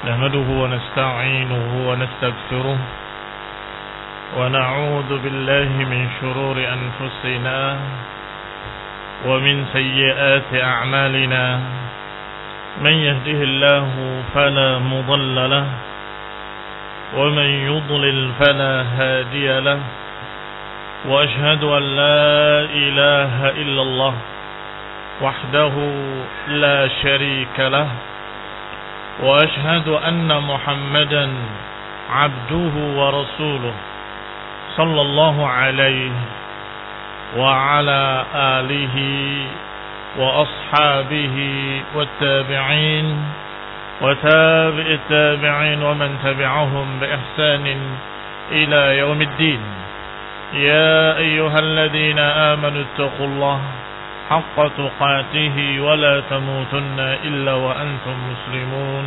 نحمده ونستعينه ونستغفره ونعوذ بالله من شرور أنفسنا ومن سيئات أعمالنا من يهده الله فلا مضل له ومن يضلل فلا هادي له وأشهد أن لا إله إلا الله وحده لا شريك له وأشهد أن محمدا عبده ورسوله صلى الله عليه وعلى آله وأصحابه والتابعين وتابع التابعين ومن تبعهم بإحسان إلى يوم الدين. يا أيها الذين آمنوا اتقوا الله حق تقاته ولا تموتن إلا وأنتم مسلمون.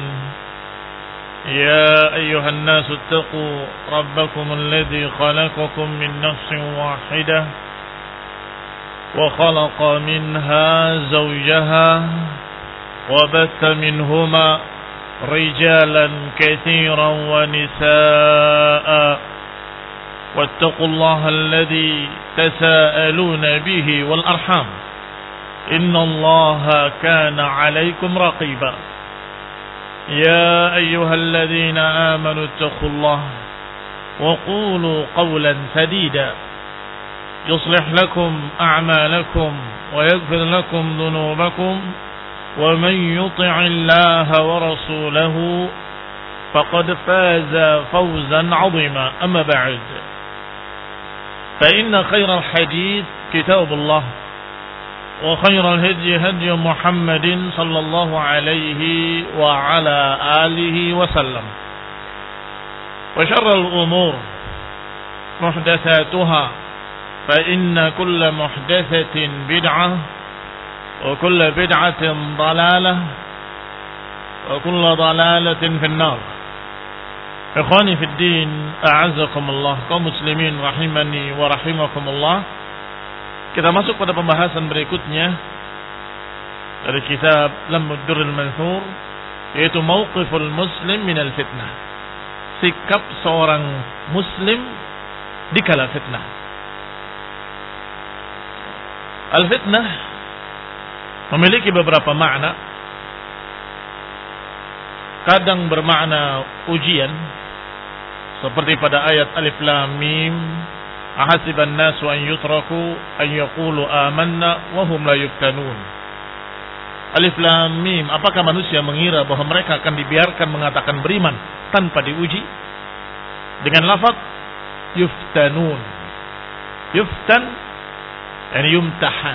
يا أيها الناس اتقوا ربكم الذي خلقكم من نفس واحدة وخلق منها زوجها وبث منهما رجالا كثيرا ونساء واتقوا الله الذي تساءلون به والأرحام إن الله كان عليكم رقيبا. يا أيها الذين آمنوا اتقوا الله وقولوا قولا سديدا يصلح لكم أعمالكم ويغفر لكم ذنوبكم ومن يطع الله ورسوله فقد فاز فوزا عظيما. أما بعد فإن خير الحديث كتاب الله وخير الهدي هدي محمد صلى الله عليه وعلى آله وسلم وشر الأمور محدثاتها فإن كل محدثة بدعة وكل بدعة ضلالة وكل ضلالة في النار. إخواني في الدين أعزكم الله kaum muslimin rahimani wa rahimakumullah. Kita masuk pada pembahasan berikutnya dari kitab Lammud Durrul Mansur, yaitu mauqiful muslim minal fitnah. Sikap seorang muslim di kala fitnah. Al-fitnah memiliki beberapa makna. Kadang bermakna ujian, seperti pada ayat Alif Lam Mim, ahasiban nasu an yutraku an yaqulu amanna wa hum la yuftanun. Alif Lam Mim, apakah manusia mengira bahwa mereka akan dibiarkan mengatakan beriman tanpa diuji? Dengan lafaz yuftanun. Yuftan yani yumtahan.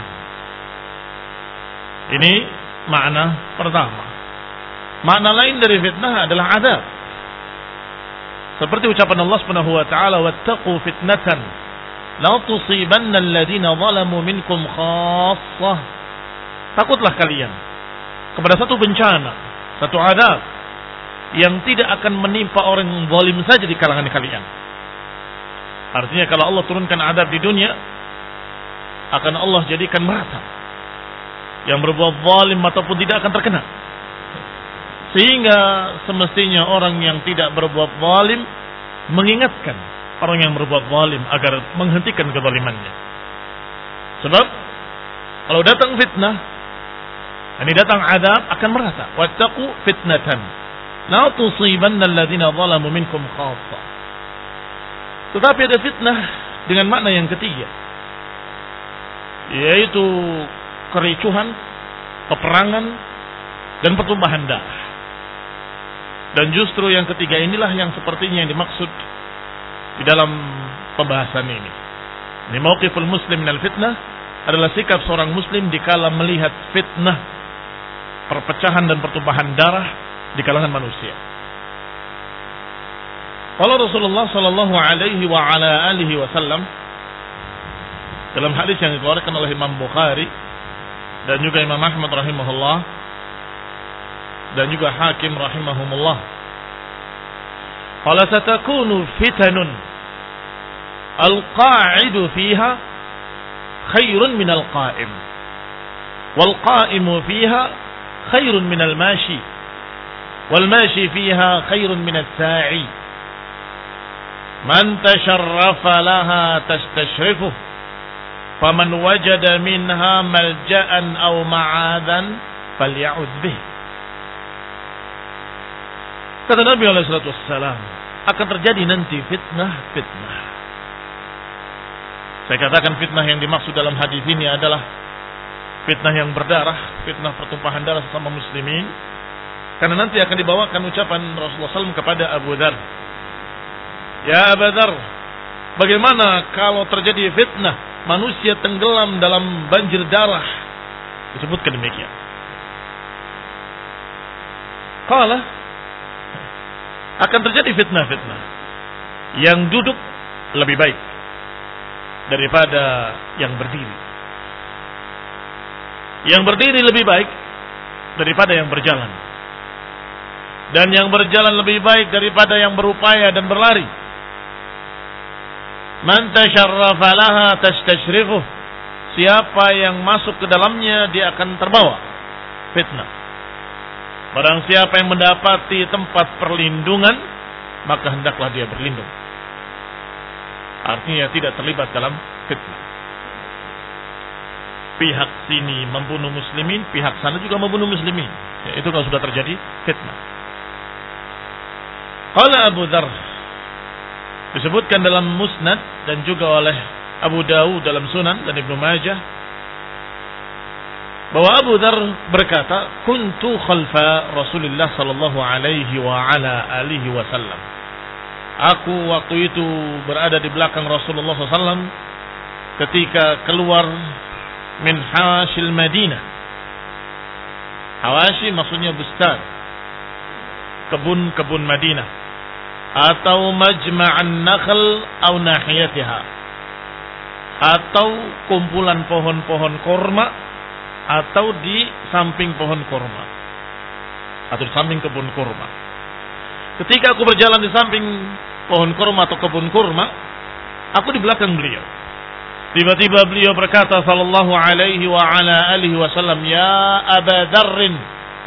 Ini makna pertama. Makna lain dari fitnah adalah azab. Seperti ucapan Allah Subhanahu wa taala, wattaqu fitnatan la tusibanna alladziina zalamu minkum khassah. Takutlah kalian kepada satu bencana, satu azab yang tidak akan menimpa orang zalim saja di kalangan kalian. Artinya kalau Allah turunkan azab di dunia, akan Allah jadikan merata. Yang berbuat zalim ataupun tidak akan terkena. Sehingga semestinya orang yang tidak berbuat zalim mengingatkan orang yang berbuat zalim agar menghentikan kezalimannya. Sebab kalau datang fitnah, ini datang azab, akan merata. Wattaqu fitnatan la tusibanna alladziina zalamu minkum khassah. Tetapi ada fitnah dengan makna yang ketiga, yaitu kericuhan, peperangan, dan pertumpahan darah. Dan justru yang ketiga inilah yang sepertinya yang dimaksud di dalam pembahasan ini. Ini mauqiful muslim minal fitnah adalah sikap seorang muslim dikala melihat fitnah, perpecahan dan pertumpahan darah di kalangan manusia. Kalau Rasulullah sallallahu alaihi wa ala alihi wasallam dalam hadis yang dikeluarkan oleh Imam Bukhari dan juga Imam Ahmad rahimahullah dan juga Hakim rahimahumullah, qala satakunu fitanun al-qa'idu fiha khairun minal qa'im wal qa'imu fiha khairun minal mashi wal mashi fiha khairun min as-sa'i. Man tasharrafa laha tastashrifuh, faman wajada minha malja'an aw ma'adan falya'ud bih. Kata Nabi alaihi salatu wassalam, akan terjadi nanti fitnah. Saya katakan fitnah yang dimaksud dalam hadis ini adalah fitnah yang berdarah, fitnah pertumpahan darah sesama muslimin. Karena nanti akan dibawakan ucapan Rasulullah SAW kepada Abu Dzar. Ya Abu Dzar, bagaimana kalau terjadi fitnah, manusia tenggelam dalam banjir darah? Disebutkan demikian. Qala, akan terjadi fitnah-fitnah. Yang duduk lebih baik daripada yang berdiri. Yang berdiri lebih baik daripada yang berjalan. Dan yang berjalan lebih baik daripada yang berupaya dan berlari. Man tasharrafa laha tastashrifuh. Siapa yang masuk ke dalamnya dia akan terbawa fitnah. Barang siapa yang mendapati tempat perlindungan, maka hendaklah dia berlindung. Artinya tidak terlibat dalam fitnah. Pihak sini membunuh muslimin, pihak sana juga membunuh muslimin. Ya, itu kalau sudah terjadi fitnah. Qala Abu Dzar, disebutkan dalam Musnad dan juga oleh Abu Dawud dalam Sunan dan Ibnu Majah, bahwa Abu Dzar berkata, kuntu khalfa Rasulullah sallallahu alaihi wa ala alihi wasallam. Aku waktu itu berada di belakang Rasulullah SAW ketika keluar min hashil Madinah. Hawashi maksudnya bustan, kebun-kebun Madinah, atau majma'an nakhl atau nahiyatiha, atau kumpulan pohon-pohon korma, atau di samping pohon korma, atau di samping kebun korma. Ketika aku berjalan di samping pohon kurma atau kebun kurma, aku di belakang beliau. Tiba-tiba beliau berkata sallallahu alaihi wa ala alihi wasallam, ya Aba Dzarrin,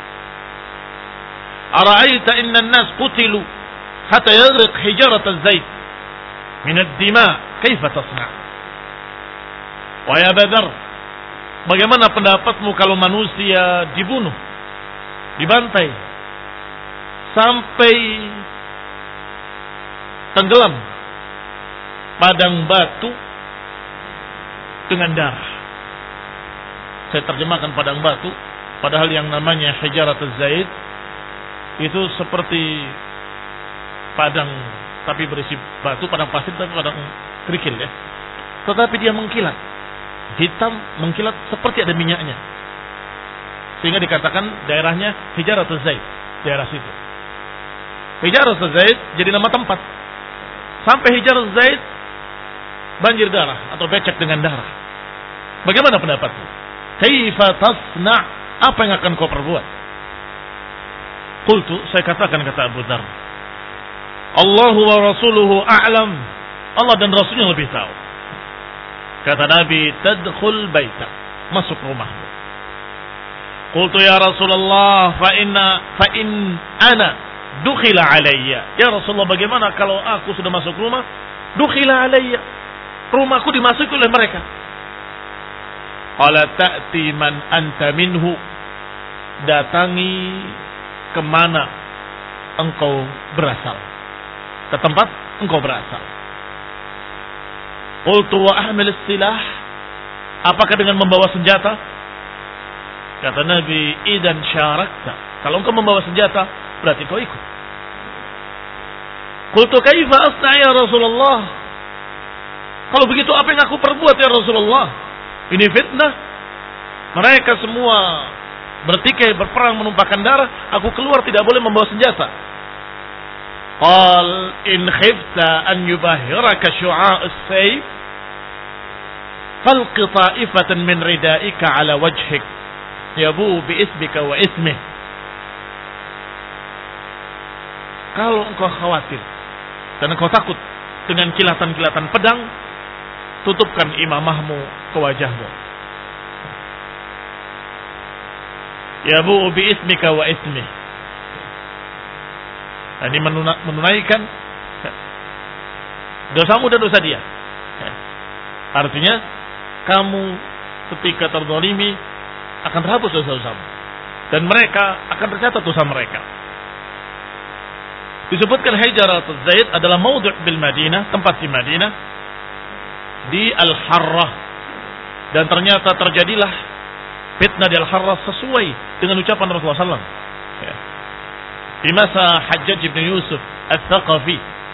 ara'aita inna an-nas qutilu hatta yaghriq hijarat az-zait min ad-dima, kaifa tasna'? Wahai Aba Dzar, bagaimana pendapatmu kalau manusia dibunuh, dibantai sampai tenggelam padang batu dengan darah? Saya terjemahkan padang batu, padahal yang namanya hijaratuz zait itu seperti padang tapi berisi batu, padang pasir tapi padang kerikil ya. Tetapi dia mengkilat, hitam mengkilat seperti ada minyaknya, sehingga dikatakan daerahnya hijaratuz zait, daerah situ. Hijaratuz zait jadi nama tempat. Sampai hijaratuz zait banjir darah atau becek dengan darah. Bagaimana pendapatmu? Kaifa tasna'? Apa yang akan kau perbuat? Qultu, saya katakan, kata Abu Dzar, Allahu wa rasuluhu a'lam. Allah dan Rasulnya lebih tahu. Kata Nabi, tadkhul baita, masuk rumahmu. Qultu ya Rasulullah, fa in ana dukhila alayya. Ya Rasulullah, bagaimana kalau aku sudah masuk rumah, dukhila alayya, rumahku dimasuki oleh mereka? Qala ta'ti man anta minhu, datangi kemana engkau berasal, ke tempat engkau berasal. Qultu wa ahmil silah, apakah dengan membawa senjata? Kata Nabi, idan syarakta, kalau engkau membawa senjata berarti kau ikut. Qultu kaifa asna ya Rasulullah, kalau begitu apa yang aku perbuat ya Rasulullah? Ini fitnah, mereka semua bertikai, berperang, menumpahkan darah, aku keluar tidak boleh membawa senjata. Qal in khifta an yubahiraka syu'a'us sayf falqi ta'ifatan min ridaika ala wajhik yabu bi ismika wa ismih. Kalau engkau khawatir dan engkau takut dengan kilatan-kilatan pedang, tutupkan imamahmu ke wajahmu. Yabu bi ismika wa ismih. Ini menunaikan dosamu dan dosa dia. Artinya kamu ketika terzalimi akan terhapus dosa-dosamu dan mereka akan tercatat dosa mereka. Disebutkan Hijaratul Zaid adalah maudhu' bil Madinah, tempat di Madinah di Al-Harrah, dan ternyata terjadilah fitnah di Al-Harrah sesuai dengan ucapan Rasulullah SAW. Di masa Hajjaj bin Yusuf Al-Thaqafi,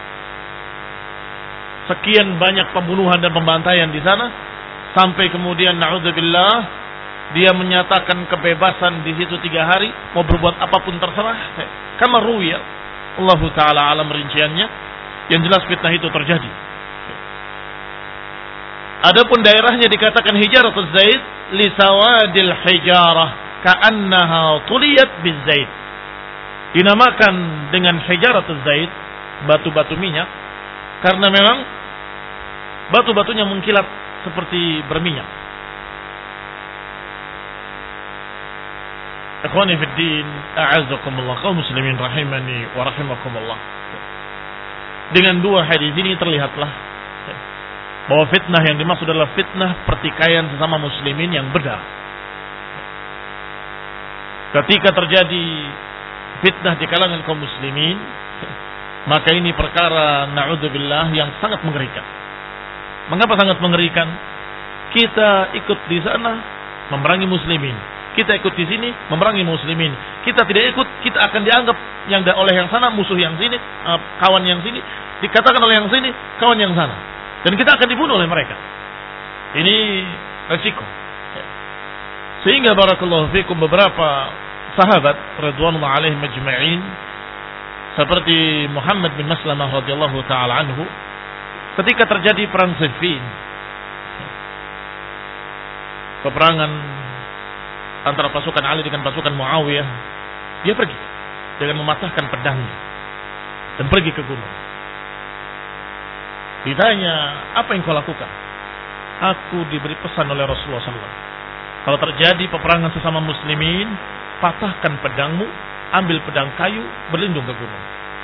sekian banyak pembunuhan dan pembantaian di sana, sampai kemudian na'udzubillah dia menyatakan kebebasan di situ 3 hari, mau berbuat apapun terserah. Kama ruwiya, Allah Ta'ala alam rinciannya, yang jelas fitnah itu terjadi. Adapun daerahnya dikatakan Hijaratul Zaid li sawadil hijarah ka'annaha tuliyat bizaid. Dinamakan dengan Hijaratul Zaid, batu-batu minyak, karena memang batu-batunya mengkilat seperti berminyak. Ikhwani fid din, a'azzakumullah, kaum muslimin rahimani wa rahimakumullah. Dengan 2 hadis ini terlihatlah bahwa fitnah yang dimaksud adalah fitnah pertikaian sesama muslimin yang benar. Ketika terjadi fitnah di kalangan kaum muslimin, maka ini perkara na'udzubillah yang sangat mengerikan. Mengapa sangat mengerikan? Kita ikut di sana memerangi muslimin, kita ikut di sini memerangi muslimin. Kita tidak ikut, kita akan dianggap yang oleh yang sana musuh yang sini, kawan yang sini, dikatakan oleh yang sini kawan yang sana, dan kita akan dibunuh oleh mereka. Ini resiko. Sehingga barakallahu fikum, beberapa sahabat radhiyallahu alaihim majma'in seperti Muhammad bin Maslamah radhiyallahu taala anhu, ketika terjadi perang Siffin, peperangan antara pasukan Ali dengan pasukan Muawiyah, dia pergi dengan mematahkan pedangnya dan pergi ke gunung. Ditanya, apa yang kau lakukan? Aku diberi pesan oleh Rasulullah SAW, kalau terjadi peperangan sesama muslimin, patahkan pedangmu, ambil pedang kayu, berlindung ke gunung.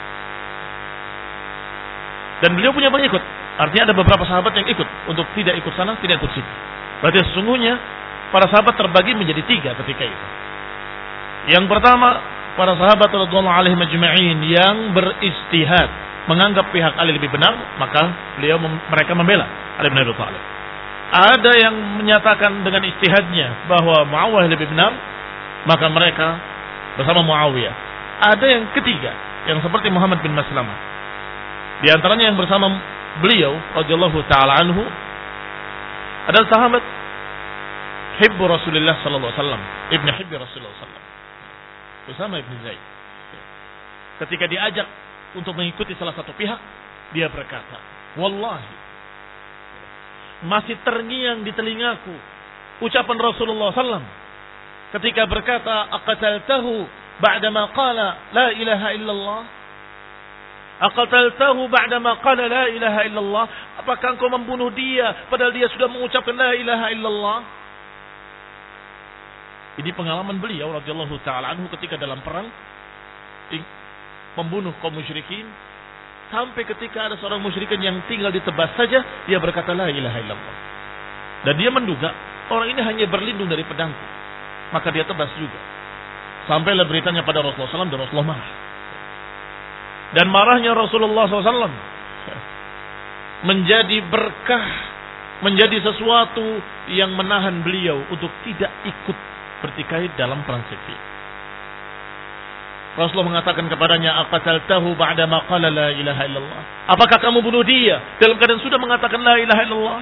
Dan beliau punya pengikut. Artinya ada beberapa sahabat yang ikut untuk tidak ikut sana, tidak ikut sini. Berarti sesungguhnya para sahabat terbagi menjadi 3 ketika itu. Yang pertama, para sahabat radhiyallahu alaihim majma'in yang beristihad, menganggap pihak Ali lebih benar, maka mereka membela Ali bin Abi Thalib. Ada yang menyatakan dengan istihadnya bahwa Muawiyah lebih benar, maka mereka bersama Muawiyah. Ada yang ketiga, yang seperti Muhammad bin Maslamah. Di antaranya yang bersama beliau radhiyallahu taala anhu adalah sahabat Hibbu Rasulullah sallallahu alaihi wasallam, ibnu Hibbi Rasulullah sallallahu alaihi wasallam, Usama ibn Zaid. Ketika diajak untuk mengikuti salah satu pihak, dia berkata, "Wallahi, masih terngiang di telingaku ucapan Rasulullah sallallahu ketika berkata, aqataltahu ba'dama qala la ilaha illallah? Aqataltahu ba'dama qala la ilaha illallah? Apakah engkau membunuh dia padahal dia sudah mengucapkan la ilaha illallah?" Ini pengalaman beliau radhiyallahu taala anhu ketika dalam perang membunuh kaum musyrikin, sampai ketika ada seorang musyrikin yang tinggal ditebas saja, dia berkata la ilaha illallah. Dan dia menduga orang ini hanya berlindung dari pedangku, maka dia tebas juga. Sampailah beritanya pada Rasulullah SAW, dan Rasulullah marah. Dan marahnya Rasulullah SAW menjadi berkah, menjadi sesuatu yang menahan beliau untuk tidak ikut bertikai dalam perang Siffin. Rasulullah mengatakan kepadanya, aqataltahu ba'da ma qala la ilaha illallah? Apakah kamu bunuh dia dalam keadaan sudah mengatakan la ilaha illallah?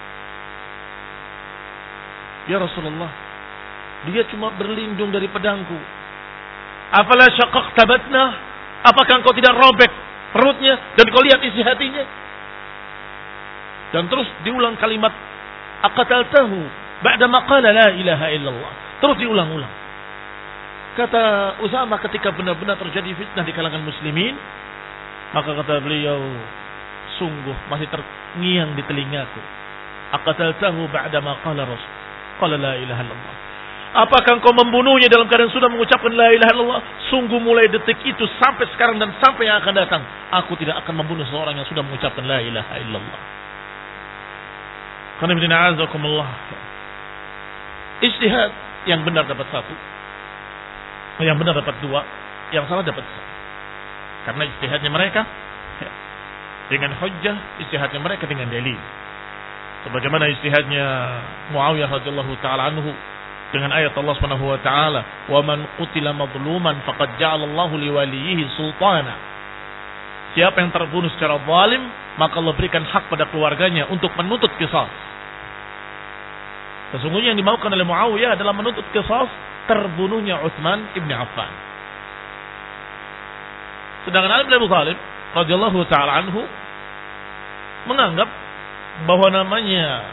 Ya Rasulullah, dia cuma berlindung dari pedangku. Afala syaqaqta batnah? Apakah engkau tidak robek perutnya dan kau lihat isi hatinya? Dan terus diulang kalimat aqataltahu ba'da ma qala la ilaha illallah. Terus diulang-ulang. Kata Usama, ketika benar-benar terjadi fitnah di kalangan muslimin, maka kata beliau, sungguh masih terngiang di telingaku. Aqataltahu ba'da ma qala Rasul qala la ilaha illallah. Apakah engkau membunuhnya dalam keadaan sudah mengucapkan la ilaha illallah? Sungguh mulai detik itu sampai sekarang dan sampai yang akan datang, aku tidak akan membunuh seorang yang sudah mengucapkan la ilaha illallah. Karena bidina azakumullah. Ijtihad yang benar dapat satu, yang benar dapat dua, yang salah dapat satu. Karena ijtihadnya mereka dengan hujjah, ijtihadnya mereka dengan dalil. Sebagaimana ijtihadnya Muawiyah radhiyallahu taala anhu dengan ayat Allah Subhanahu wa taala, "Wa man qutila madluman faqad ja'alallahu liwaliyhi sultana." Siapa yang terbunuh secara zalim, maka Allah berikan hak pada keluarganya untuk menuntut qisas. Sesungguhnya yang dimaukan oleh Muawiyah adalah menuntut qisas terbunuhnya Utsman ibn Affan. Sedangkan Ali bin Abi Thalib radhiyallahu taala anhu menganggap bahwa namanya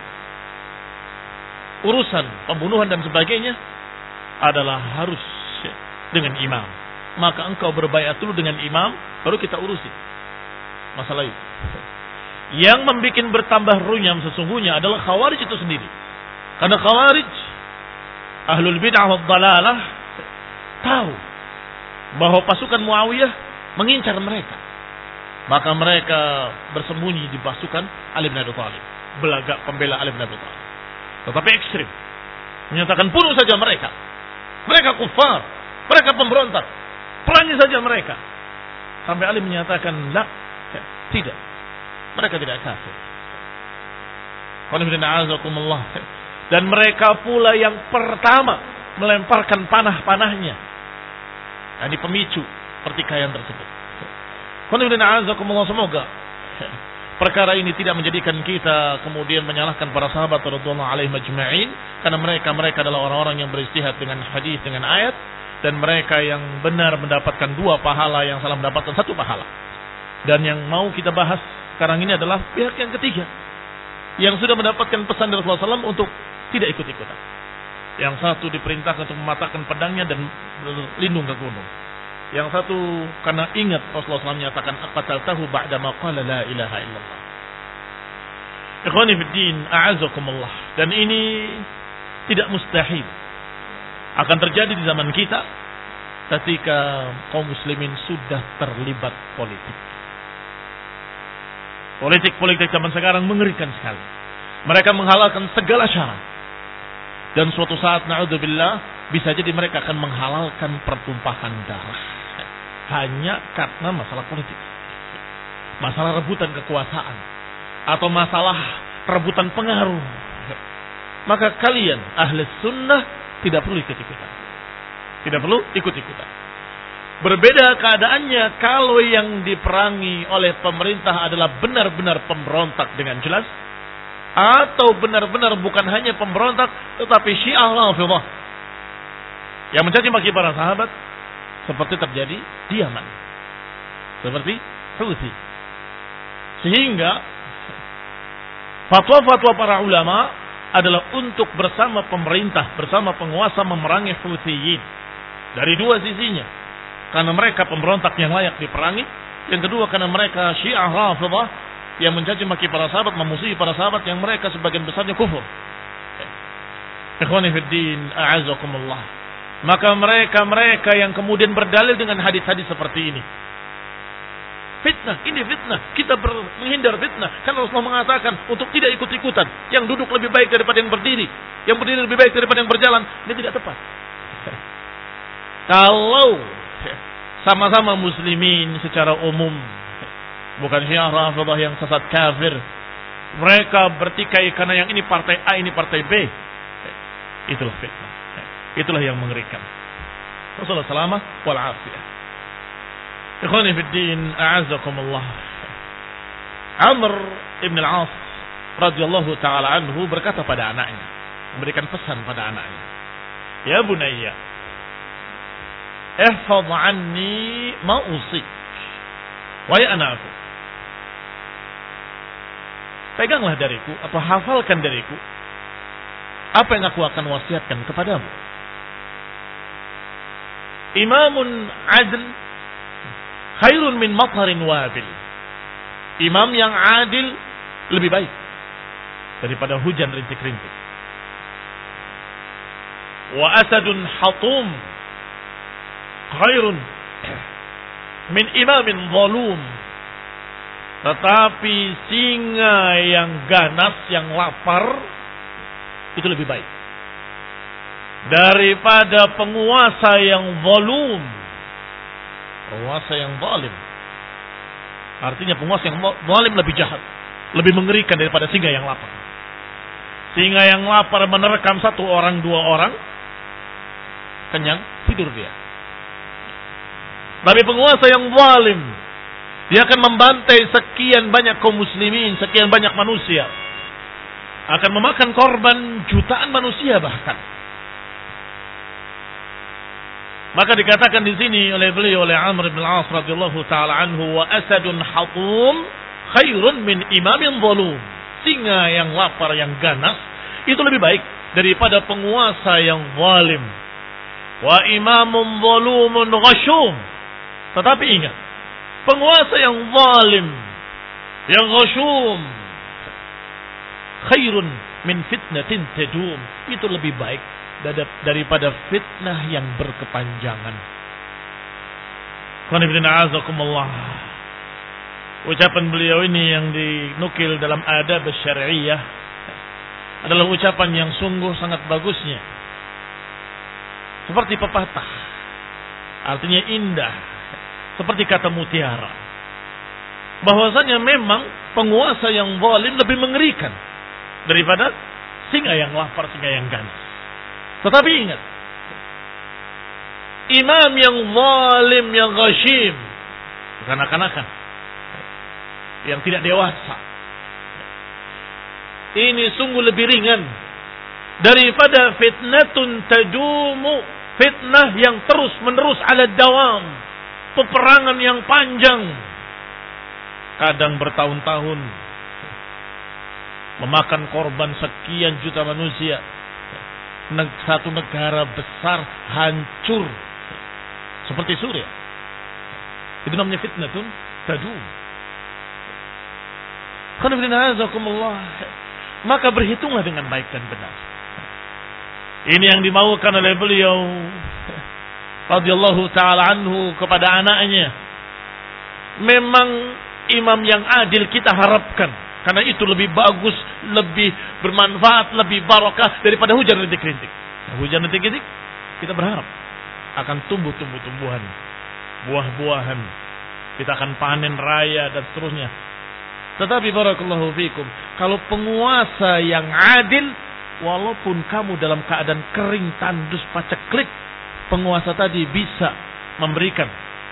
urusan pembunuhan dan sebagainya adalah harus dengan imam. Maka engkau berbaiat dulu dengan imam, baru kita urusi masalah itu. Yang membuat bertambah runyam sesungguhnya adalah Khawarij itu sendiri. Karena Khawarij, ahlul bid'ah wad dhalalah, tahu bahwa pasukan Muawiyah mengincar mereka. Maka mereka bersembunyi di pasukan Ali bin Abi Thalib, belagak pembela Ali bin Abi Thalib. Tetapi ekstrim, menyatakan bunuh saja mereka. Mereka kufar, mereka pemberontak, perangi saja mereka. Sampai Ali menyatakan, la, tidak, mereka tidak kafir. Dan mereka pula yang pertama melemparkan panah-panahnya, ini pemicu pertikaian tersebut. Semoga perkara ini tidak menjadikan kita kemudian menyalahkan para sahabat radhiyallahu alaihim ajma'in, karena mereka adalah orang-orang yang beristihad dengan hadis, dengan ayat, dan mereka yang benar mendapatkan 2 pahala, yang salah mendapatkan 1 pahala. Dan yang mau kita bahas sekarang ini adalah pihak yang ketiga, yang sudah mendapatkan pesan dari Rasulullah SAW untuk tidak ikut-ikutan. Yang satu diperintahkan untuk mematahkan pedangnya dan berlindung ke gunung. Yang satu karena ingat Rasulullah SAW menyatakan aqataltahu ba'da ma qala la ilaha illallah. Ikhwani fid din, a'azakumullah. Dan ini tidak mustahil akan terjadi di zaman kita ketika kaum muslimin sudah terlibat politik. Politik zaman sekarang mengerikan sekali. Mereka menghalalkan segala syarat. Dan suatu saat na'udzubillah bisa jadi mereka akan menghalalkan pertumpahan darah. Hanya karena masalah politik, masalah rebutan kekuasaan, atau masalah rebutan pengaruh. Maka kalian ahli sunnah tidak perlu ikut-ikutan. Tidak perlu ikut-ikutan. Berbeda keadaannya kalau yang diperangi oleh pemerintah adalah benar-benar pemberontak dengan jelas, atau benar-benar bukan hanya pemberontak tetapi Syiah Rafidhah yang mencaci maki para sahabat, seperti terjadi di Yaman, seperti Houthi. Sehingga fatwa-fatwa para ulama adalah untuk bersama pemerintah, bersama penguasa memerangi Houthiyin dari 2 sisinya. Karena mereka pemberontak yang layak diperangi. Yang kedua karena mereka Syiah Rafidhah yang mencaci maki para sahabat, memusuhi para sahabat yang mereka sebagian besarnya kufur. Ikhwani fid din, a'azakumullah. Maka mereka yang kemudian berdalil dengan hadis-hadis seperti ini. Fitnah, ini fitnah. Kita menghindar fitnah. Karena Rasulullah mengatakan untuk tidak ikut-ikutan. Yang duduk lebih baik daripada yang berdiri. Yang berdiri lebih baik daripada yang berjalan. Ini tidak tepat. Kalau sama-sama muslimin secara umum, bukan Syiah Rafidhah yang sesat kafir, mereka bertikai karena yang ini partai A, ini partai B, itulah fitnah. Itulah yang mengerikan. Rasulullah salamah wal afiyah. Ikhwani fid din, a'azakumullah. Amr ibn al-As radhiyallahu taala anhu berkata pada anaknya, memberikan pesan pada anaknya, "Ya bunayya, ihfaz anni ma usik." Wahai anakku, peganglah dariku atau hafalkan dariku apa yang aku akan wasiatkan kepadamu. Imamun adil khairun min matharin wabil. Imam yang adil lebih baik daripada hujan rintik-rintik. Wa asadun hatum khairun min imamin zalum. Tetapi singa yang ganas, yang lapar, itu lebih baik daripada penguasa yang zalim. Penguasa yang zalim, artinya penguasa yang zalim lebih jahat, lebih mengerikan daripada singa yang lapar. Singa yang lapar menerkam 1 orang 2 orang, kenyang, tidur dia. Tapi penguasa yang zalim, dia akan membantai sekian banyak kaum muslimin, sekian banyak manusia, akan memakan korban jutaan manusia bahkan. Maka dikatakan di sini oleh beliau, oleh Amr bin Al-As radhiyallahu taala anhu, wa asadun hatum khairun min imamin zalum. Singa yang lapar, yang ganas, itu lebih baik daripada penguasa yang zalim. Wa imamun zalumun ghashum. Tetapi ingat, penguasa yang zalim, yang ghashum, khairun min fitnatin tadum. Itu lebih baik daripada fitnah yang berkepanjangan. Ucapan beliau ini yang dinukil dalam adab syariah adalah ucapan yang sungguh sangat bagusnya, seperti pepatah, artinya indah, seperti kata mutiara, bahwasanya memang penguasa yang zalim lebih mengerikan daripada singa yang lapar, singa yang ganas. Tetapi ingat, imam yang zalim, yang ghashim, kekanak-kanakan, yang tidak dewasa, ini sungguh lebih ringan daripada fitnatun tadumu, fitnah yang terus menerus ala dawam, peperangan yang panjang, kadang bertahun-tahun, memakan korban sekian juta manusia. Satu negara besar hancur seperti Suriah. Itu namanya fitnatun tadum. Maka berhitunglah dengan baik dan benar. Ini yang dimaukan oleh beliau radhiyallahu taala anhu kepada anaknya. Memang imam yang adil kita harapkan, karena itu lebih bagus, lebih bermanfaat, lebih barakah daripada hujan rintik-rintik. Hujan rintik-rintik kita berharap akan tumbuh tumbuhan, buah-buahan, kita akan panen raya dan seterusnya. Tetapi barakallahu fikum, kalau penguasa yang adil, walaupun kamu dalam keadaan kering, tandus, paceklik, penguasa tadi bisa memberikan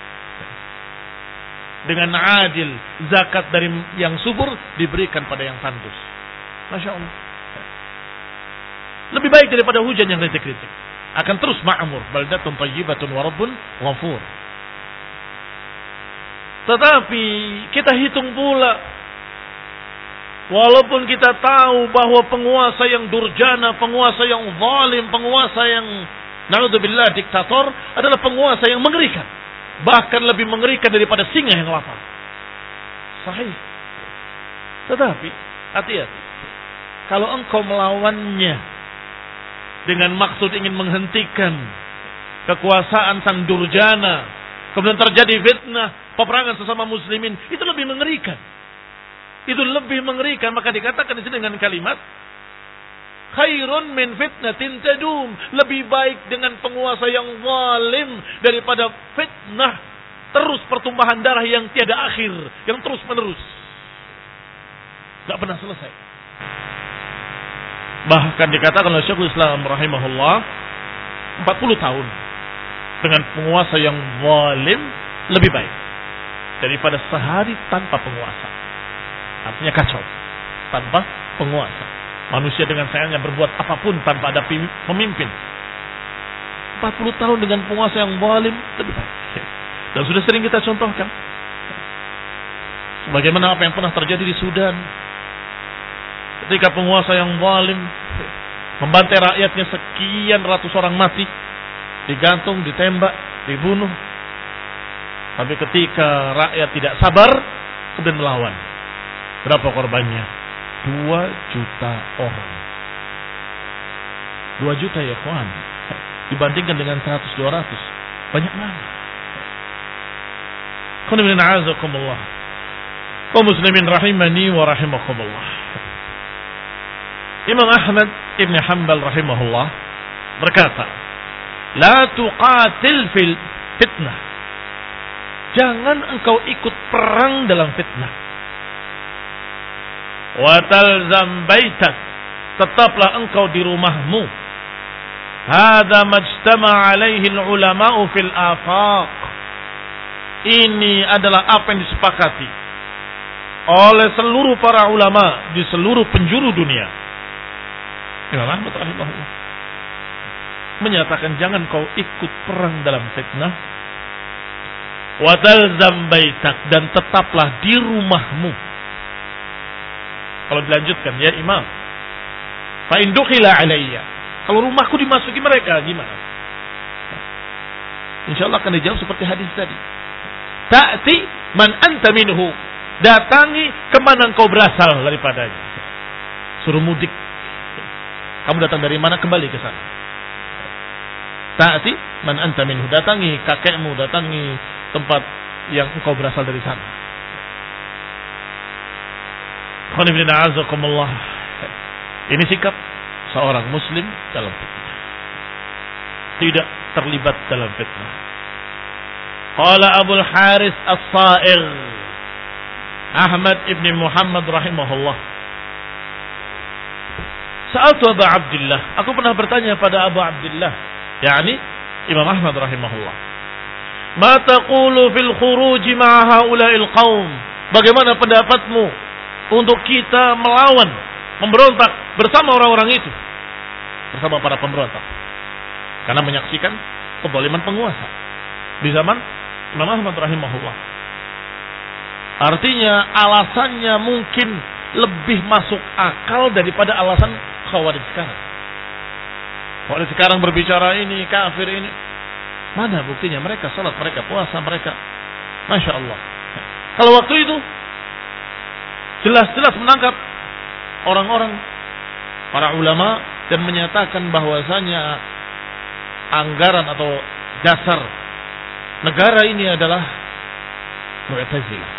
dengan adil zakat dari yang subur diberikan pada yang tandus. Masya Allah. Lebih baik daripada hujan yang rintik-rintik. Akan terus ma'mur, baldatun thayyibatun wa rabbun ghafur. Tetapi kita hitung pula, walaupun kita tahu bahwa penguasa yang durjana, penguasa yang zalim, penguasa yang naudzubillah diktator adalah penguasa yang mengerikan, bahkan lebih mengerikan daripada singa yang lapar. Sahih. Tetapi hati-hati, kalau engkau melawannya dengan maksud ingin menghentikan kekuasaan sang durjana, kemudian terjadi fitnah, peperangan sesama muslimin, itu lebih mengerikan. Itu lebih mengerikan. Maka dikatakan di sini dengan kalimat khairun min fitnatin tadum, lebih baik dengan penguasa yang zalim daripada fitnah terus pertumpahan darah yang tiada akhir, yang terus menerus, gak pernah selesai. Bahkan dikatakan oleh Syekhul Islam rahimahullah, 40 tahun dengan penguasa yang zalim lebih baik daripada sehari tanpa penguasa. Artinya kacau, tanpa penguasa. Manusia dengan sayangnya berbuat apapun tanpa ada pemimpin. 40 tahun dengan penguasa yang zalim lebih baik. Dan sudah sering kita contohkan, sebagaimana apa yang pernah terjadi di Sudan, ketika penguasa yang zalim membantai rakyatnya, sekian ratus orang mati, digantung, ditembak, dibunuh. Tapi ketika rakyat tidak sabar, kemudian melawan, berapa korbannya? 2 juta orang. 2 juta ya kawan. dibandingkan dengan 100-200. Banyak mana? Qul inna a'azakumullah. Kaum muslimin rahimani wa rahimakumullah. Imam Ahmad Ibn Hanbal rahimahullah berkata, la tuqatil fil fitnah. Jangan engkau ikut perang dalam fitnah. Wa talzam baitak. Tetaplah engkau di rumahmu. Hadza majtama alaihi ulama'u fil afaq. Ini adalah apa yang disepakati oleh seluruh para ulama di seluruh penjuru dunia. Imam Ahmad rahimahullah menyatakan jangan kau ikut perang dalam fitnah. Wa talzam baitak, dan tetaplah di rumahmu. Kalau dilanjutkan, ya Imam, fa in dukhila alayya, kalau rumahku dimasuki mereka gimana? Insyaallah akan dijawab seperti hadis tadi. Ta'ti man anta minhu, datangi kemana engkau berasal daripadanya. Suruh mudik. Kamu datang dari mana, kembali ke sana. Ta'ti man anta minhu, datangi kakekmu, datangi tempat yang engkau berasal dari sana. Ini sikap seorang muslim dalam fitnah. Tidak terlibat dalam fitnah. Qala Abul Haris As-Sa'ir, Ahmad ibn Muhammad rahimahullah. Sa'altu Abu Abdullah, aku pernah bertanya pada Abu Abdullah, yakni Imam Ahmad rahimahullah. Ma taqulu fil khuruj ma'a haula'il qaum? Bagaimana pendapatmu untuk kita melawan, memberontak bersama orang-orang itu, bersama para pemberontak? Karena menyaksikan kezaliman penguasa di zaman Imam Ahmad rahimahullah. Artinya alasannya mungkin lebih masuk akal daripada alasan Khawarij sekarang. Khawarij sekarang berbicara ini kafir ini. Mana buktinya? Mereka salat, mereka puasa, mereka Masya Allah. Kalau waktu itu jelas-jelas menangkap orang-orang, para ulama, dan menyatakan bahwasanya anggaran atau dasar negara ini adalah Mu'tazilah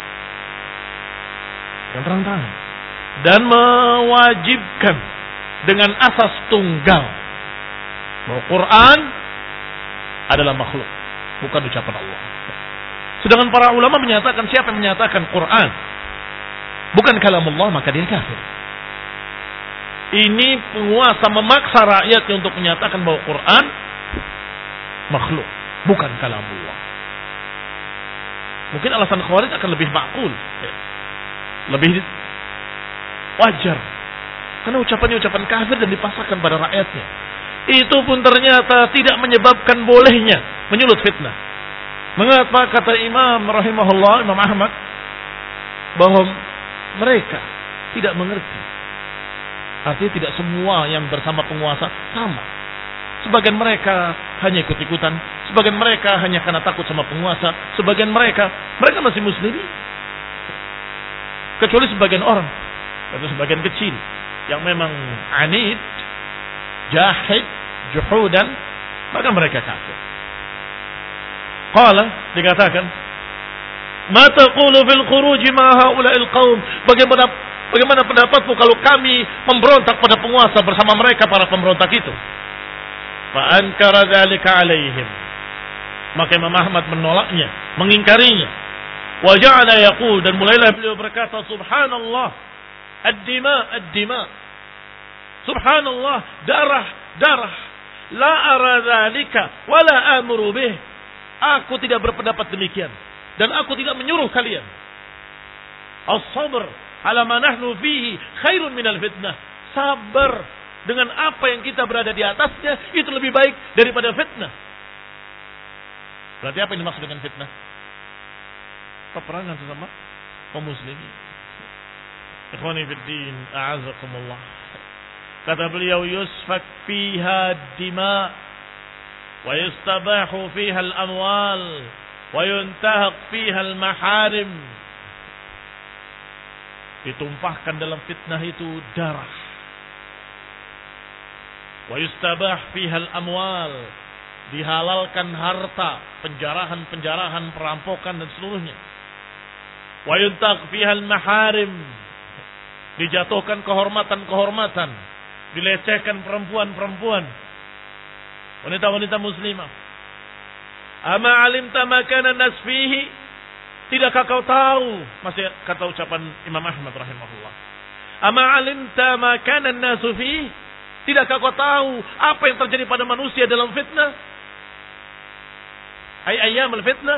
yang terang-terang, dan mewajibkan dengan asas tunggal bahwa Quran adalah makhluk, bukan ucapan Allah. Sedangkan para ulama menyatakan siapa yang menyatakan Quran bukan kalamullah, maka dia kafir. Ini penguasa memaksa rakyatnya untuk menyatakan bahwa Quran makhluk, bukan kalamullah. Mungkin alasan Khawarij akan lebih makul, lebih wajar, karena ucapannya ucapan kafir dan dipasarkan pada rakyatnya. Itu pun ternyata tidak menyebabkan bolehnya menyulut fitnah. Mengapa kata Imam rahimahullah, Imam Ahmad, bahwa mereka tidak mengerti. Artinya tidak semua yang bersama penguasa sama. Sebagian mereka hanya ikut-ikutan, sebagian mereka hanya karena takut sama penguasa, sebagian mereka masih muslimin. Kecuali sebagian orang, atau sebagian kecil yang memang anid, jahid, juhudan, maka mereka kafir. Qala, dikatakan, ma taqulu fil khuruj ma haula'il qaum? Bagaimana pendapatmu kalau kami memberontak pada penguasa bersama mereka para pemberontak itu? Fa ankara dzalika alaihim. Maka Imam Ahmad menolaknya, mengingkarinya. Wa ja'ala yaqul, dan mulailah beliau berkata, subhanallah, ad-dima. Subhanallah, darah. La ara dzalika wa la amuru bih. Aku tidak berpendapat demikian dan aku tidak menyuruh kalian. As-sabr ala ma nahnu fihi khairun minal fitnah. Sabar dengan apa yang kita berada di atasnya itu lebih baik daripada fitnah. Berarti apa yang dimaksud dengan fitnah? Peperangan sesama kaum muslimin. Ikhwani fid din, a'azakumullah. Kata beliau, yusfak fiha dima wa yustabahu fiha al-amwal wa yuntahaq fiha al-maharim. Ditumpahkan dalam fitnah itu darah. Wa yustabah fiha al-amwal, dihalalkan harta, penjarahan-penjarahan, perampokan dan seluruhnya. Wa yuntaq fihal maharim, dijatuhkan kehormatan-kehormatan, dilecehkan perempuan-perempuan, wanita-wanita muslimah. Ama alimta ma kana nas fihi, tidakkah kau tahu, masih kata ucapan Imam Ahmad rahimahullah. Ama alimta ma kana nasu fihi, tidakkah kau tahu apa yang terjadi pada manusia dalam fitnah? Ayyamul fitnah.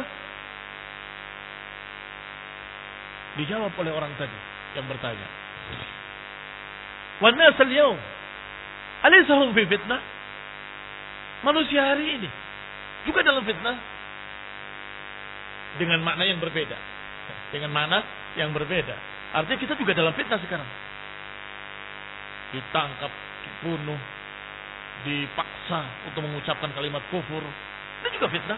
Dijawab oleh orang tadi yang bertanya. Wan nas al-yawm alaysa hum fi fitnah? Manusia hari ini juga dalam fitnah dengan makna yang berbeda. Dengan makna yang berbeda. Artinya kita juga dalam fitnah sekarang. Ditangkap, dibunuh, dipaksa untuk mengucapkan kalimat kufur. Itu juga fitnah.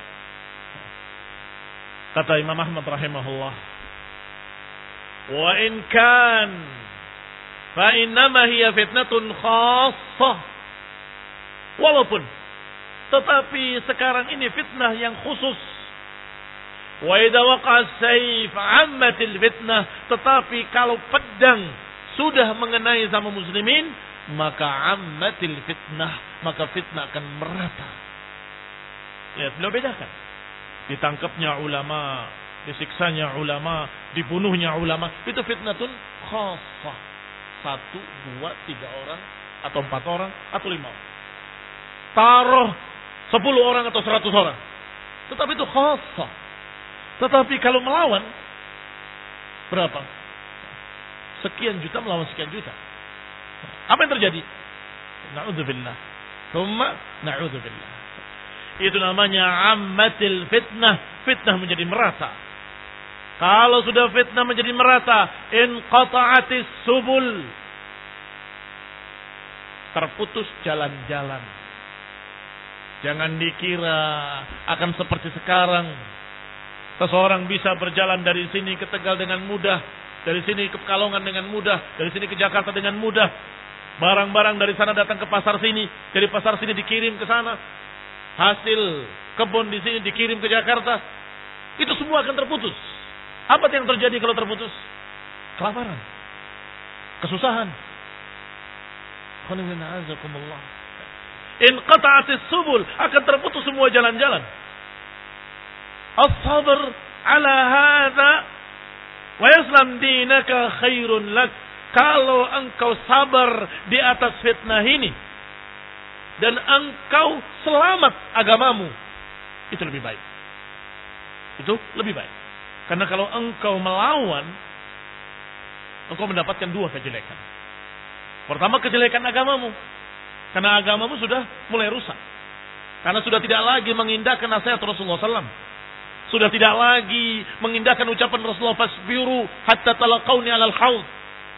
Kata Imam Ahmad rahimahullah, wa in kan fa innama hiya fitnatun khassah. Walaupun, tetapi sekarang ini fitnah yang khusus. Wa idza waqa'a as-sayf 'ammatil fitnah, tetapi kalau pedang sudah mengenai sama muslimin, maka 'ammatil fitnah, maka fitnah akan merata. Lihat, beliau bedakan. Ditangkapnya ulama, disiksanya ulama, dibunuhnya ulama, itu fitnatun khassah. 1, 2, 3 orang, atau 4 orang, atau 5 orang. Taruh 10 orang atau 100 orang. Tetapi itu khassah. Tetapi kalau melawan, berapa? Sekian juta melawan sekian juta. Apa yang terjadi? Na'udzubillah. Thumma na'udzubillah. Itu namanya ammatil fitnah. Fitnah menjadi merata. Kalau sudah fitnah menjadi merata, inqata'atis subul, terputus jalan-jalan. Jangan dikira akan seperti sekarang. Seseorang bisa berjalan dari sini ke Tegal dengan mudah, dari sini ke Pekalongan dengan mudah, dari sini ke Jakarta dengan mudah. Barang-barang dari sana datang ke pasar sini, dari pasar sini dikirim ke sana. Hasil kebun di sini dikirim ke Jakarta. Itu semua akan terputus. Apa yang terjadi kalau terputus? Kelaparan, kesusahan. Inqata'atis subul, akan terputus semua jalan-jalan. As-sabr ala hadza wa yaslam dinaka khairun lak. Kalau engkau sabar di atas fitnah ini dan engkau selamat agamamu, itu lebih baik. Itu lebih baik. Karena kalau engkau melawan, engkau mendapatkan 2 kejelekan. Pertama, kejelekan agamamu. Karena agamamu sudah mulai rusak. Karena sudah tidak lagi mengindahkan nasihat Rasulullah SAW. Sudah tidak lagi mengindahkan ucapan Rasulullah, fasbiru hatta talaqawni alal haud.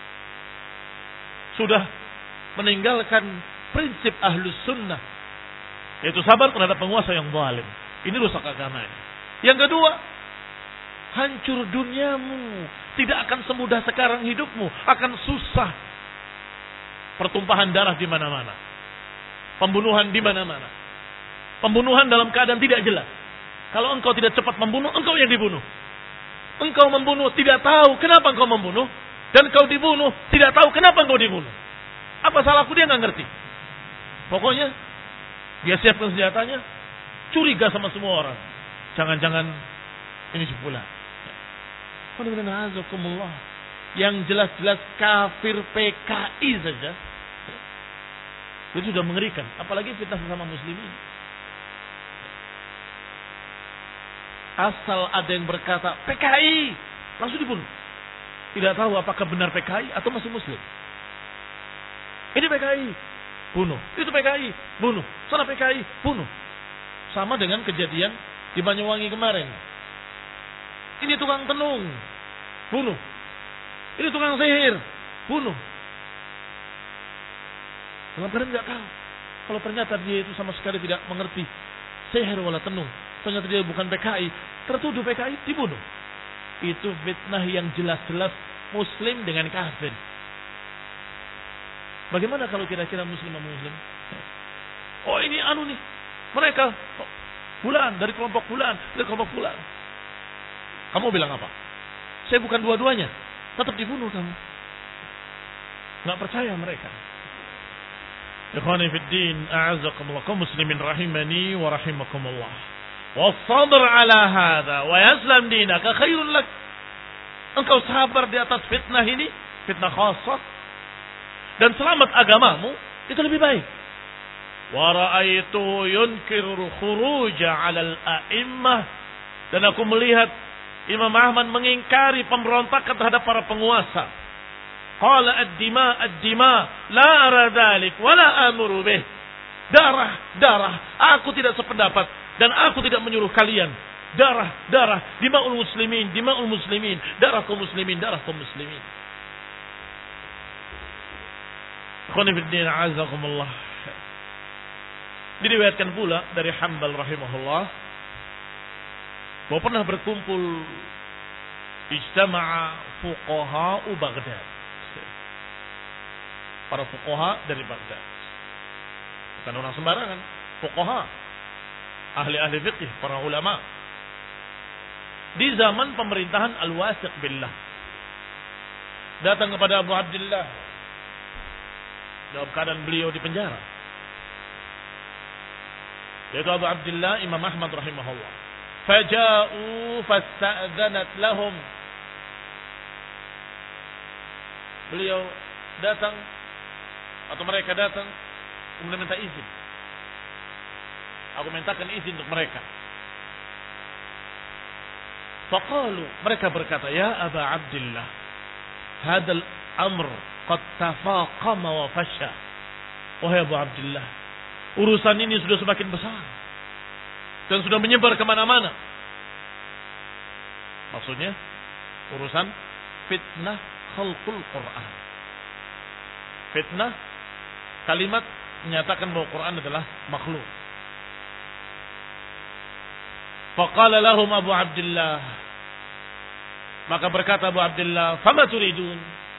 Sudah meninggalkan prinsip ahlus sunnah, yaitu sabar terhadap penguasa yang zalim. Ini rusak agamanya. Yang kedua, hancur duniamu. Tidak akan semudah sekarang hidupmu, akan susah. Pertumpahan darah di mana-mana, pembunuhan di mana-mana, pembunuhan dalam keadaan tidak jelas. Kalau engkau tidak cepat membunuh, engkau yang dibunuh. Engkau membunuh tidak tahu kenapa engkau membunuh, dan kau dibunuh tidak tahu kenapa engkau dibunuh. Apa salahku, dia nggak ngerti. Pokoknya dia siapkan senjatanya, curiga sama semua orang. Jangan-jangan ini pula. Yang jelas-jelas kafir PKI saja, itu sudah mengerikan. Apalagi fitnah sesama muslimin. Asal ada yang berkata PKI, langsung dibunuh. Tidak tahu apakah benar PKI atau masih muslim. Ini PKI, bunuh. Itu PKI, bunuh. Sana PKI, bunuh. Sama dengan kejadian di Banyuwangi kemarin. Ini tukang tenung, bunuh. Ini tukang sihir, bunuh. Dalam keadaan nggak tahu. Kalau ternyata dia itu sama sekali tidak mengerti sihir wala tenung, ternyata dia bukan PKI, tertuduh PKI, dibunuh. Itu fitnah yang jelas-jelas muslim dengan kafir. Bagaimana kalau kira-kira muslim sama muslim? Oh ini anu nih, Mereka fulan dari kelompok fulan, dari kelompok fulan. Kamu bilang apa? Saya bukan dua-duanya. Tetap dibunuh kamu. Nggak percaya mereka. Ikhwani fid din, a'azzakumullah, kaum muslimin rahimani wa rahimakumullah. Wasabr ala hadha wa yaslam dinaka khairun lak. Engkau sabar di atas fitnah ini, fitnah khassah, dan selamat agamamu, itu lebih baik. Wa ra'aitu yunkiru khuruja 'ala al-a'immah, dan aku melihat Imam Ahmad mengingkari pemberontakan terhadap para penguasa. Qala ad-dima, la ara dhalik wa la amuru bih. Darah, aku tidak sependapat dan aku tidak menyuruh kalian. Darah, dima'ul muslimin, darah kaum muslimin. Khoni fiddin azakumullah. Diriwayatkan pula dari Hanbal rahimahullah bahwa pernah berkumpul ijtama'a fuqaha'u Baghdad. Para fuqaha dari Baghdad. Bukan orang sembarangan, fuqaha, ahli-ahli fikih, para ulama. Di zaman pemerintahan Al-Wasiq Billah, datang kepada Abu Abdullah dalam keadaan beliau di penjara, yaitu Abu Abdullah Imam Ahmad rahimahullah. Faja'u fasta'dhanat lahum. Beliau datang atau mereka datang kemudian minta izin. Aku mintakan izin untuk mereka. Faqalu, mereka berkata, ya Aba Abdullah, hadal amr qad tafaqama wa fasha. Wahai Abu Abdullah, urusan ini sudah semakin besar dan sudah menyebar kemana-mana. Maksudnya urusan fitnah khalqul Quran. Fitnah, kalimat menyatakan bahwa Quran adalah makhluk. Faqala lahum Abu Abdullah, maka berkata Abu Abdullah, fama turidun?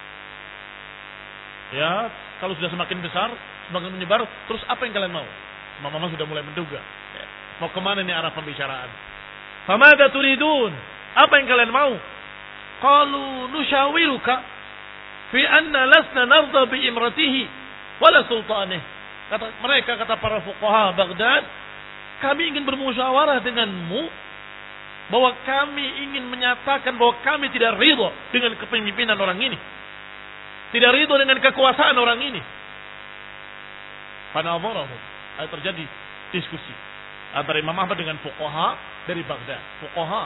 Ya, kalau sudah semakin besar, semakin menyebar, terus apa yang kalian mau? Mama sudah mulai menduga. Mau kemana nih arah pembicaraan? Famada turidun? Apa yang kalian mau? Qalu nushawiruka fi anna lasna narda bi imratihi wala sultanih. Kata para fuqaha Baghdad, kami ingin bermusyawarah denganmu bahwa kami ingin menyatakan bahwa kami tidak ridho dengan kepemimpinan orang ini. Tidak ridho dengan kekuasaan orang ini. Fanadharahu. Terjadi diskusi antara Imam Ahmad dengan fuqaha dari Baghdad. Fuqaha.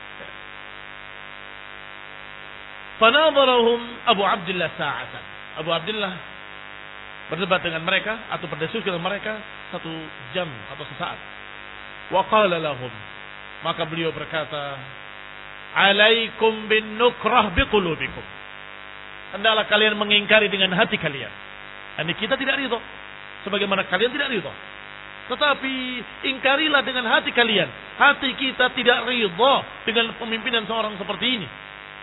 Fanadharahum Abu Abdullah sa'atan. Abu Abdullah berdebat dengan mereka atau berdiskusi dengan mereka 1 jam atau sesaat. Wa qala lahum, maka beliau berkata, alaikum bin nukrah biqulubikum. Hendaklah kalian mengingkari dengan hati kalian. Ini kita tidak ridho sebagaimana kalian tidak ridho. Tetapi ingkarilah dengan hati kalian. Hati kita tidak ridho dengan pemimpinan seorang seperti ini.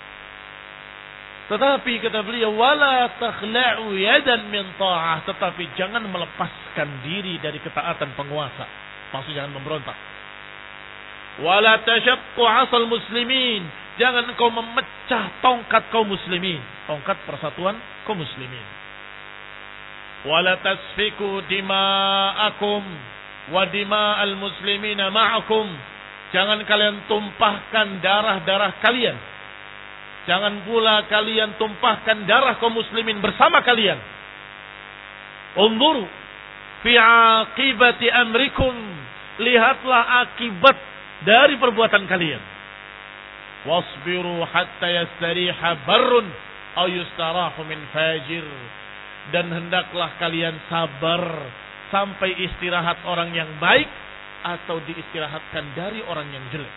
Tetapi kata beliau, wala takhla'u yadan min ta'ah, tetapi jangan melepaskan diri dari ketaatan penguasa. Maksudnya jangan memberontak. Wala tashaqqu 'asal muslimin, jangan engkau memecah tongkat kaum muslimin, tongkat persatuan kaum muslimin. Wala tasfiku dima'akum wa dima'al muslimina ma'akum, jangan kalian tumpahkan darah-darah kalian. Jangan pula kalian tumpahkan darah kaum muslimin bersama kalian. Unzuru fi aqibati amrikum, lihatlah akibat dari perbuatan kalian. Wasbiru hatta yastariha barrun aw yustarahu min fajir, dan hendaklah kalian sabar sampai istirahat orang yang baik atau diistirahatkan dari orang yang jelek.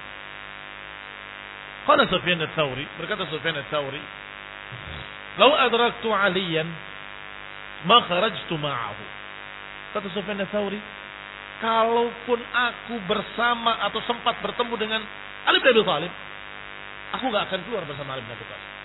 Qala Sufyan ats-Tsauri, berkata Sufyan ats-Tsauri, "Lau adraktu 'Aliyan ma kharajtu ma'ahu." Kata Sufyan ats-Tsauri, kalaupun aku bersama atau sempat bertemu dengan Ali bin Abi Thalib, aku enggak akan keluar bersama Ali bin Abi Thalib.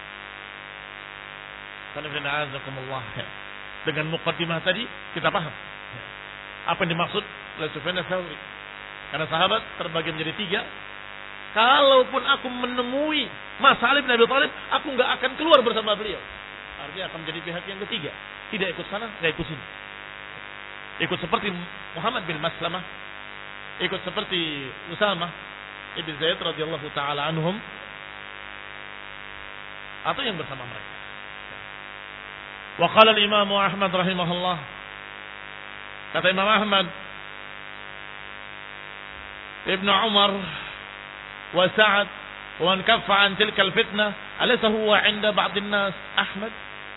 Karena dengan muqaddimah tadi kita paham apa yang dimaksud oleh Sufyan Ats-Tsauri. Karena sahabat terbagi menjadi 3. Kalaupun aku menemui Mas Ali bin Abi Thalib, aku nggak akan keluar bersama beliau. Artinya akan menjadi pihak yang ketiga. Tidak ikut sana, nggak ikut sini. Ikut seperti Muhammad bin Maslamah, ikut seperti Usamah ibn Zaid radhiyallahu taala anhum, atau yang bersama mereka. Wa qala al-Imam Ahmad rahimahullah, kata Imam Ahmad, Ibn Umar wa Sa'ad wa man kaffa an tilka al-fitnah alaysa huwa 'inda ba'd an-nas Ahmad.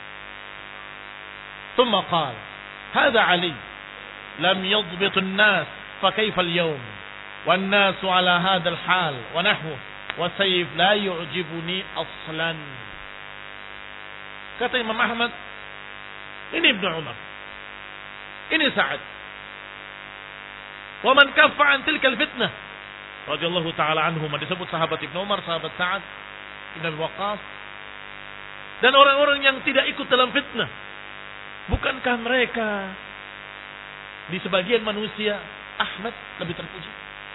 ثم قال هذا علي لم يضبط الناس فكيف اليوم والناس على هذا الحال ونحوه وسيف لا يعجبني أصلا. Kata Imam Ahmad, ini Ibn Umar, ini Sa'ad, wa man kaffa an tilka al-fitnah radhiyallahu ta'ala anhum, disebut sahabat Ibn Umar, sahabat Sa'ad bin Abi Waqqas, dan orang-orang yang tidak ikut dalam fitnah. Bukankah mereka di sebagian manusia Ahmad lebih terpuji?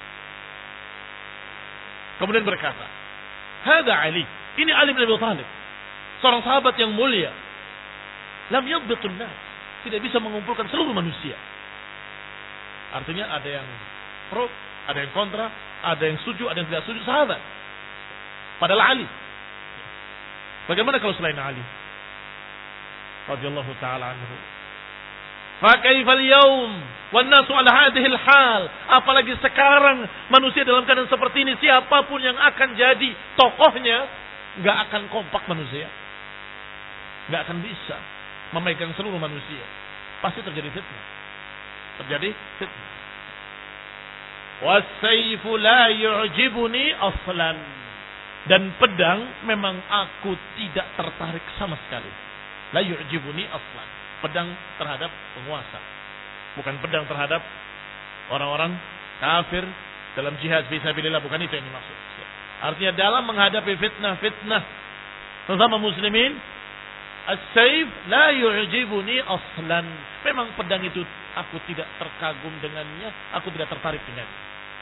Kemudian berkata, "Hada Ali, ini Ali bin Abi Thalib, seorang sahabat yang mulia. Lam yadbitun nas, tidak bisa mengumpulkan seluruh manusia." Artinya ada yang pro, ada yang kontra, ada yang setuju, ada yang tidak setuju, sahabat. Padahal Ali. Bagaimana kalau selain Ali radhiyallahu ta'ala anhu? Fa kaifal yaum wan nasu ala hadhihi al-hal? Apalagi sekarang manusia dalam keadaan seperti ini, siapapun yang akan jadi tokohnya enggak akan kompak manusia. Enggak akan bisa memegang seluruh manusia. Pasti terjadi fitnah. Terjadi fitnah. Was-sayfu la yu'jibuni aslan. Dan pedang memang aku tidak tertarik sama sekali. La yu'jibuni aslan. Pedang terhadap penguasa, bukan pedang terhadap orang-orang kafir dalam jihad fisabilillah, bukan itu yang dimaksud. Artinya dalam menghadapi fitnah-fitnah sesama muslimin, as-sayf la yu'jibuni aslan. Memang pedang itu aku tidak terkagum dengannya, aku tidak tertarik dengannya.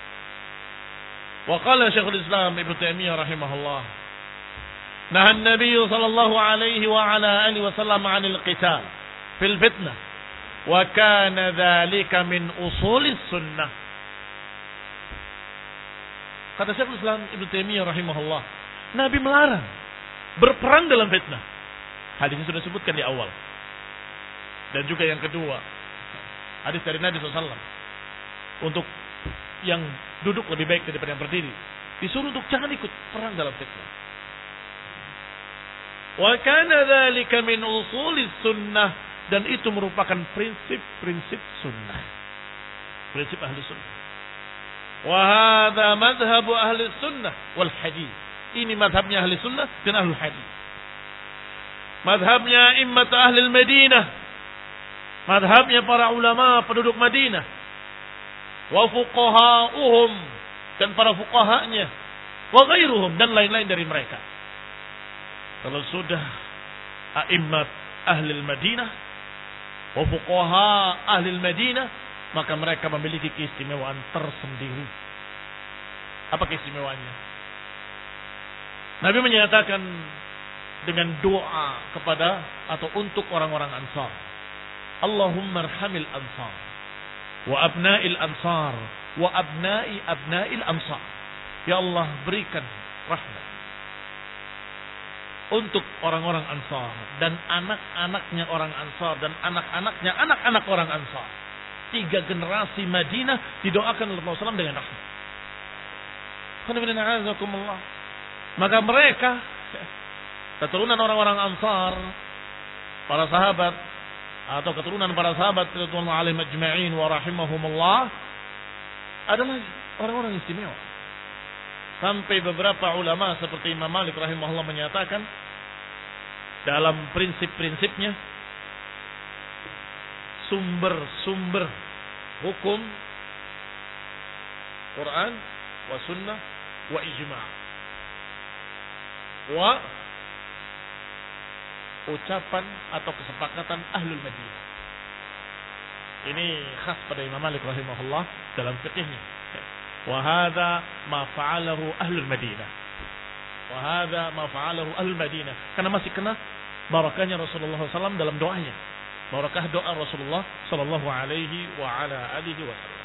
Wa qala Syekhul Islam Ibnu Taimiyah rahimahullah, nah Nabi sallallahu alaihi wa ala alihi wasallam 'anil qital fil fitnah wa kana dzalika min usulis sunnah. Kata Syekhul Islam Ibnu Taimiyah rahimahullah, Nabi melarang berperang dalam fitnah. Hadis ini sudah disebutkan di awal. Dan juga yang kedua, hadis dari Nabi SAW, untuk yang duduk lebih baik daripada yang berdiri. Disuruh untuk jangan ikut perang dalam fitnah. Wa kana dzalika min usulis sunnah, dan itu merupakan prinsip-prinsip sunnah. Prinsip ahli sunnah. Wa hadza madhhabu ahli sunnah wal hadis. Ini madhabnya ahli sunnah dan ahli hadis. Madhabnya immat ahli Madinah. Madhabnya para ulama penduduk Madinah. Wa fuqaha'uhum, dan para fuqahanya. Wa ghairuhum, dan lain-lain dari mereka. Kalau sudah a'immat ahli Madinah wa fuqaha ahli Madinah, maka mereka memiliki keistimewaan tersendiri. Apa keistimewaannya? Nabi menyatakan dengan doa kepada atau untuk orang-orang Ansar, Allahumma arhamil Ansar wa abna'il Ansar wa abna'i abna'il Ansar. Ya Allah, berikan rahmat untuk orang-orang Ansar dan anak-anaknya orang Ansar dan anak-anaknya anak-anak orang Ansar. 3 generasi Madinah didoakan oleh Rasulullah SAW dengan rahmat. Maka mereka keturunan orang-orang Ansar, para sahabat atau keturunan para sahabat radhiyallahu alaihim ajma'in wa rahimahumullah, adalah orang-orang istimewa. Sampai beberapa ulama seperti Imam Malik rahimahullah menyatakan dalam prinsip-prinsipnya, sumber-sumber hukum Quran wa sunnah wa ijma' wa ucapan atau kesepakatan ahlul Madinah. Ini khas pada Imam Malik rahimahullah dalam fiqihnya. Wa hadza ma fa'alahu ahlul Madinah. Wa hadza ma fa'alahu ahlul Madinah. Karena masih kena barakahnya Rasulullah SAW dalam doanya. Barakah doa Rasulullah sallallahu alaihi wa ala alihi wasallam.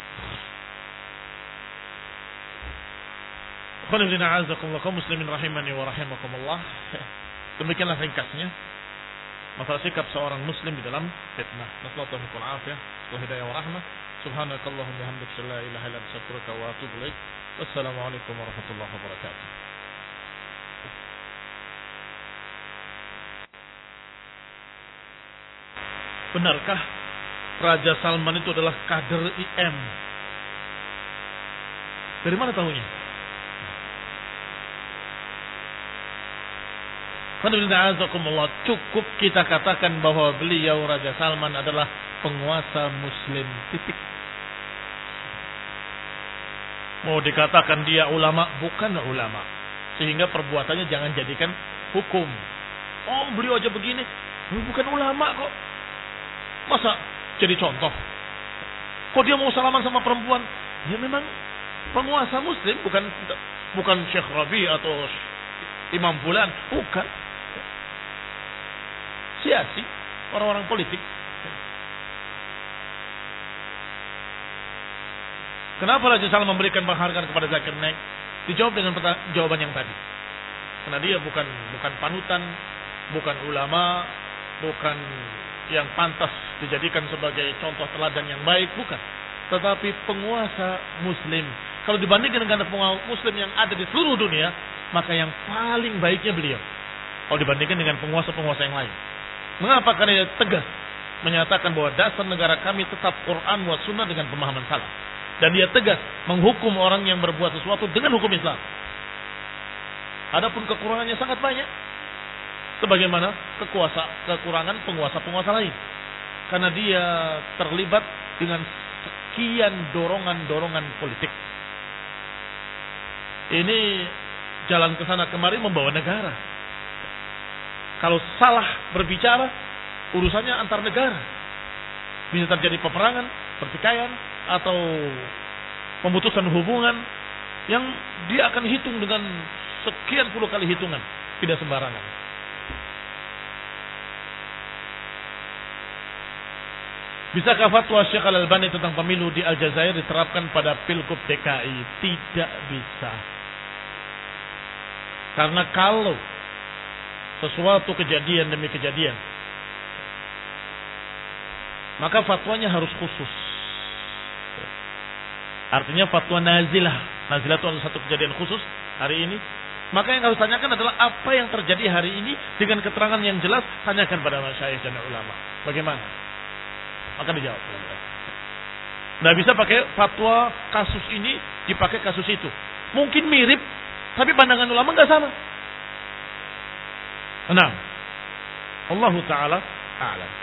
Qul kaum muslimin rahimani wa rahimakumullah. Demikianlah ringkasnya masalah sikap seorang muslim di dalam fitnah. Nasallahu alaihi wa afiyah wa hidayah wa rahmah. Subhanakallahumma bihamdika la ilaha illa anta astaghfiruka wa atubu ilaik. Wassalamualaikum warahmatullahi wabarakatuh. Benarkah Raja Salman itu adalah kader IM? Dari mana tahunya? Cukup kita katakan bahwa beliau Raja Salman adalah penguasa muslim. Titik. Mau dikatakan dia ulama, bukan ulama. Sehingga perbuatannya jangan jadikan hukum. Oh, beliau aja begini, bukan ulama kok. Masa jadi contoh? Kok dia mau salaman sama perempuan? Ya memang penguasa muslim, bukan Syekh Rabi atau Imam Fulan, bukan. Siasi, orang-orang politik. Kenapa Raja Salman memberikan penghargaan kepada Zakir Naik? Dijawab dengan jawaban yang tadi. Karena dia bukan panutan, bukan ulama, bukan yang pantas dijadikan sebagai contoh teladan yang baik, bukan. Tetapi penguasa muslim. Kalau dibandingkan dengan penguasa muslim yang ada di seluruh dunia, maka yang paling baiknya beliau. Kalau dibandingkan dengan penguasa-penguasa yang lain. Mengapa? Karena dia tegas menyatakan bahwa dasar negara kami tetap Quran wa sunnah dengan pemahaman salaf. Dan dia tegas menghukum orang yang berbuat sesuatu dengan hukum Islam. Adapun kekurangannya sangat banyak. Sebagaimana kekurangan penguasa-penguasa lain. Karena dia terlibat dengan sekian dorongan-dorongan politik. Ini jalan ke sana kemari membawa negara. Kalau salah berbicara, urusannya antar negara. Bisa terjadi peperangan, pertikaian, atau pemutusan hubungan yang dia akan hitung dengan sekian puluh kali hitungan. Tidak sembarangan. Bisakah fatwa Syekh Al-Albani tentang pemilu di Aljazair diterapkan pada Pilgub DKI? Tidak bisa. Karena kalau sesuatu kejadian demi kejadian, maka fatwanya harus khusus. Artinya fatwa nazilah. Nazilah itu adalah satu kejadian khusus hari ini. Maka yang harus tanyakan adalah apa yang terjadi hari ini dengan keterangan yang jelas. Tanyakan pada masyayikh dan ulama. Bagaimana? Maka dijawab. Nggak bisa pakai fatwa kasus ini dipakai kasus itu. Mungkin mirip, tapi pandangan ulama nggak sama. Nah, Allah Ta'ala a'lam.